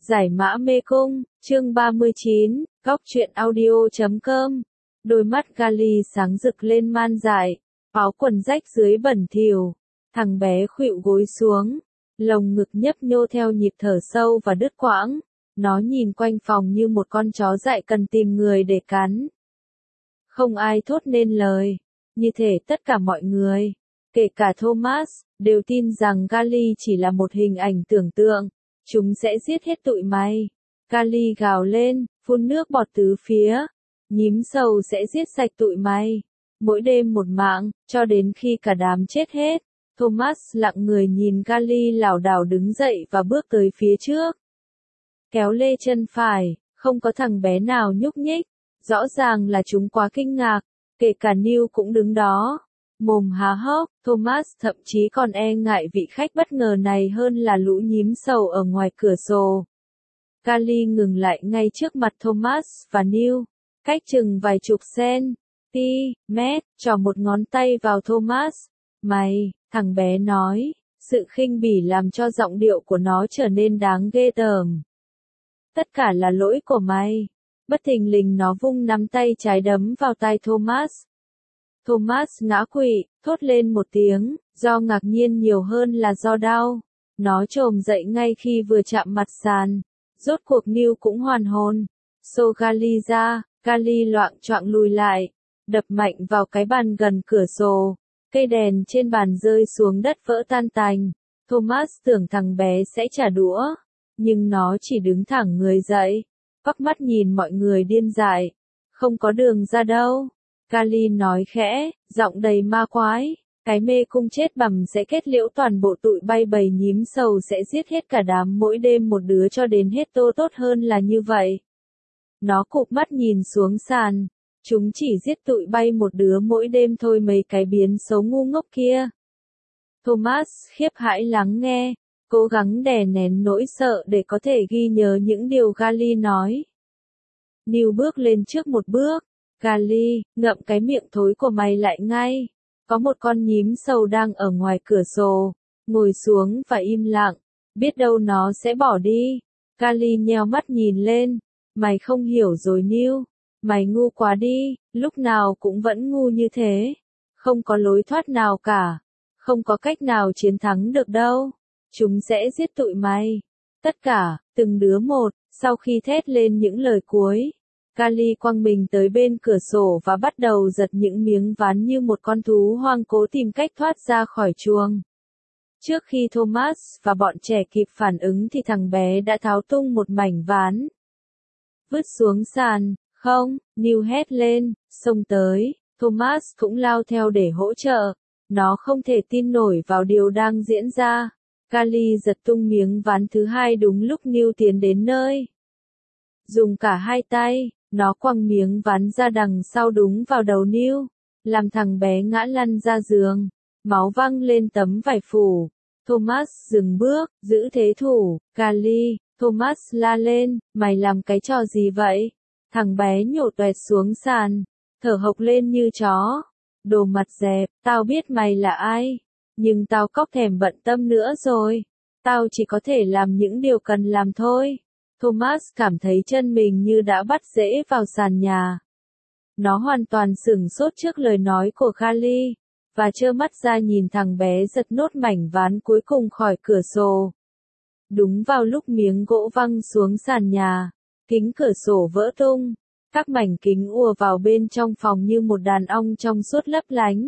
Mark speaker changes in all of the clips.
Speaker 1: Giải mã mê cung, chương 39, góc truyện audio.com. Đôi mắt Gali sáng rực lên man dại, áo quần rách dưới bẩn thỉu, thằng bé khuỵu gối xuống, lồng ngực nhấp nhô theo nhịp thở sâu và đứt quãng, nó nhìn quanh phòng như một con chó dại cần tìm người để cắn. Không ai thốt nên lời, như thể tất cả mọi người, kể cả Thomas, đều tin rằng Gali chỉ là một hình ảnh tưởng tượng. Chúng sẽ giết hết tụi mày. Gali gào lên, phun nước bọt tứ phía. Nhím sầu sẽ giết sạch tụi mày. Mỗi đêm một mạng, cho đến khi cả đám chết hết. Thomas lặng người nhìn Gali lảo đảo đứng dậy và bước tới phía trước. Kéo lê chân phải, không có thằng bé nào nhúc nhích. Rõ ràng là chúng quá kinh ngạc, kể cả Neil cũng đứng đó. Mồm há hốc, Thomas thậm chí còn e ngại vị khách bất ngờ này hơn là lũ nhím sầu ở ngoài cửa sổ. Gali ngừng lại ngay trước mặt Thomas và Neil, cách chừng vài chục cm, trỏ một ngón tay vào Thomas. Mày, thằng bé nói, sự khinh bỉ làm cho giọng điệu của nó trở nên đáng ghê tởm. Tất cả là lỗi của mày. Bất thình lình nó vung nắm tay trái đấm vào tai Thomas. Thomas ngã quỵ, thốt lên một tiếng, do ngạc nhiên nhiều hơn là do đau. Nó chồm dậy ngay khi vừa chạm mặt sàn. Rốt cuộc Neil cũng hoàn hồn. Xô Gali ra, Gali loạng choạng lùi lại, đập mạnh vào cái bàn gần cửa sổ. Cây đèn trên bàn rơi xuống đất vỡ tan tành. Thomas tưởng thằng bé sẽ trả đũa, nhưng nó chỉ đứng thẳng người dậy, vắt mắt nhìn mọi người điên dại. Không có đường ra đâu. Gali nói khẽ, giọng đầy ma quái, cái mê cung chết bằm sẽ kết liễu toàn bộ tụi bay bầy nhím sầu sẽ giết hết cả đám mỗi đêm một đứa cho đến hết tô tốt hơn là như vậy. Nó cụp mắt nhìn xuống sàn, chúng chỉ giết tụi bay một đứa mỗi đêm thôi mấy cái biến xấu ngu ngốc kia. Thomas khiếp hãi lắng nghe, cố gắng đè nén nỗi sợ để có thể ghi nhớ những điều Gali nói. Neil bước lên trước một bước. Gali, ngậm cái miệng thối của mày lại ngay. Có một con nhím sầu đang ở ngoài cửa sổ. Ngồi xuống và im lặng. Biết đâu nó sẽ bỏ đi. Gali nheo mắt nhìn lên. Mày không hiểu rồi Neil. Mày ngu quá đi, lúc nào cũng vẫn ngu như thế. Không có lối thoát nào cả. Không có cách nào chiến thắng được đâu. Chúng sẽ giết tụi mày. Tất cả, từng đứa một, sau khi thét lên những lời cuối. Gali quăng mình tới bên cửa sổ và bắt đầu giật những miếng ván như một con thú hoang cố tìm cách thoát ra khỏi chuông. Trước khi Thomas và bọn trẻ kịp phản ứng thì thằng bé đã tháo tung một mảnh ván. Vứt xuống sàn, không, Neil hét lên, xông tới, Thomas cũng lao theo để hỗ trợ. Nó không thể tin nổi vào điều đang diễn ra. Gali giật tung miếng ván thứ hai đúng lúc Neil tiến đến nơi. Dùng cả hai tay, nó quăng miếng ván ra đằng sau đúng vào đầu Neil, làm thằng bé ngã lăn ra giường, máu văng lên tấm vải phủ. Thomas dừng bước, giữ thế thủ. Gali, Thomas la lên, mày làm cái trò gì vậy? Thằng bé nhổ toẹt xuống sàn, thở hộc lên như chó. Đồ mặt dẹp, tao biết mày là ai, nhưng tao cóc thèm bận tâm nữa rồi. Tao chỉ có thể làm những điều cần làm thôi. Thomas cảm thấy chân mình như đã bắt rễ vào sàn nhà. Nó hoàn toàn sửng sốt trước lời nói của Gali, và trơ mắt ra nhìn thằng bé giật nốt mảnh ván cuối cùng khỏi cửa sổ. Đúng vào lúc miếng gỗ văng xuống sàn nhà, kính cửa sổ vỡ tung, các mảnh kính ùa vào bên trong phòng như một đàn ong trong suốt lấp lánh.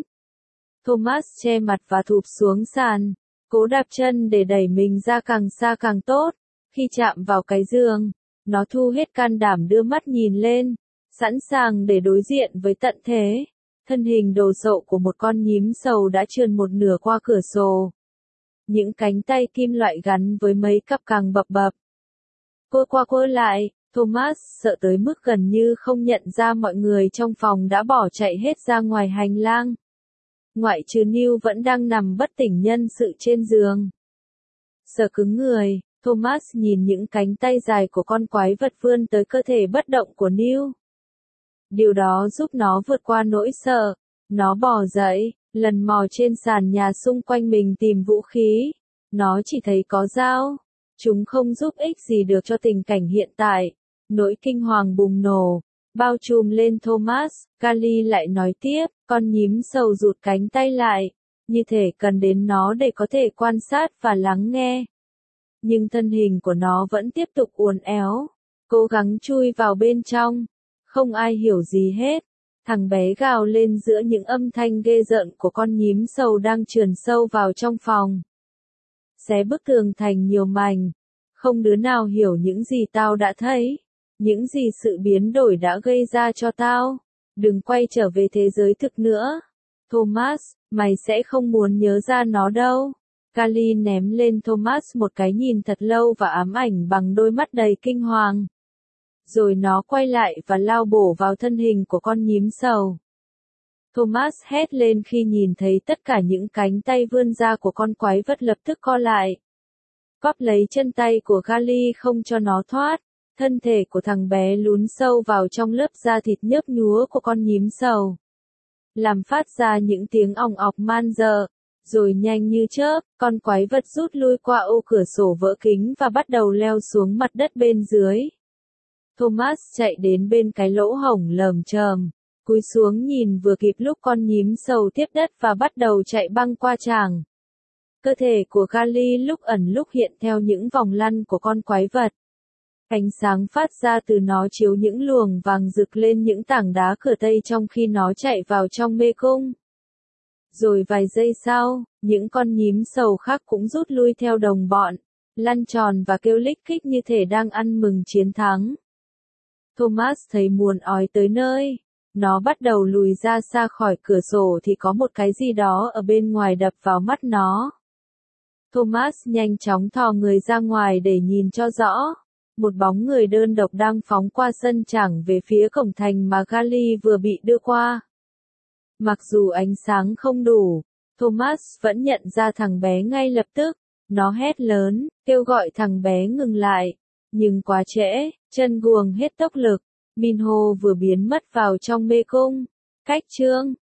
Speaker 1: Thomas che mặt và thụp xuống sàn, cố đạp chân để đẩy mình ra càng xa càng tốt. Khi chạm vào cái giường, nó thu hết can đảm đưa mắt nhìn lên, sẵn sàng để đối diện với tận thế. Thân hình đồ sộ của một con nhím sầu đã trườn một nửa qua cửa sổ. Những cánh tay kim loại gắn với mấy cặp càng bập bập. Quơ qua quơ lại, Thomas sợ tới mức gần như không nhận ra mọi người trong phòng đã bỏ chạy hết ra ngoài hành lang. Ngoại trừ Neil vẫn đang nằm bất tỉnh nhân sự trên giường. Sợ cứng người. Thomas nhìn những cánh tay dài của con quái vật vươn tới cơ thể bất động của Neil. Điều đó giúp nó vượt qua nỗi sợ. Nó bò dậy, lần mò trên sàn nhà xung quanh mình tìm vũ khí. Nó chỉ thấy có dao, Chúng không giúp ích gì được cho tình cảnh hiện tại. Nỗi kinh hoàng bùng nổ, bao trùm lên Thomas. Kali lại nói tiếp, con nhím sầu rụt cánh tay lại, như thể cần đến nó để có thể quan sát và lắng nghe. Nhưng thân hình của nó vẫn tiếp tục uốn éo, cố gắng chui vào bên trong. Không ai hiểu gì hết. Thằng bé gào lên giữa những âm thanh ghê rợn của con nhím sầu đang trườn sâu vào trong phòng. Xé bức tường thành nhiều mảnh. Không đứa nào hiểu những gì tao đã thấy. Những gì sự biến đổi đã gây ra cho tao. Đừng quay trở về thế giới thực nữa. Thomas, mày sẽ không muốn nhớ ra nó đâu. Kali ném lên Thomas một cái nhìn thật lâu và ám ảnh bằng đôi mắt đầy kinh hoàng. Rồi nó quay lại và lao bổ vào thân hình của con nhím sầu. Thomas hét lên khi nhìn thấy tất cả những cánh tay vươn ra của con quái vật lập tức co lại. Bóp lấy chân tay của Kali không cho nó thoát. Thân thể của thằng bé lún sâu vào trong lớp da thịt nhớp nhúa của con nhím sầu. Làm phát ra những tiếng òng ọc man dợ. Rồi nhanh như chớp, con quái vật rút lui qua ô cửa sổ vỡ kính và bắt đầu leo xuống mặt đất bên dưới. Thomas chạy đến bên cái lỗ hổng lởm chởm, cúi xuống nhìn vừa kịp lúc con nhím sầu tiếp đất và bắt đầu chạy băng qua tràng. Cơ thể của Kali lúc ẩn lúc hiện theo những vòng lăn của con quái vật. Ánh sáng phát ra từ nó chiếu những luồng vàng rực lên những tảng đá cửa Tây trong khi nó chạy vào trong mê cung. Rồi vài giây sau, những con nhím sầu khác cũng rút lui theo đồng bọn, lăn tròn và kêu lích kích như thể đang ăn mừng chiến thắng. Thomas thấy muốn ói tới nơi. Nó bắt đầu lùi ra xa khỏi cửa sổ thì có một cái gì đó ở bên ngoài đập vào mắt nó. Thomas nhanh chóng thò người ra ngoài để nhìn cho rõ. Một bóng người đơn độc đang phóng qua sân chẳng về phía cổng thành mà Kali vừa bị đưa qua. Mặc dù ánh sáng không đủ, Thomas vẫn nhận ra thằng bé ngay lập tức. Nó hét lớn, kêu gọi thằng bé ngừng lại. Nhưng quá trễ, chân guồng hết tốc lực. Minho vừa biến mất vào trong mê cung. Cách chương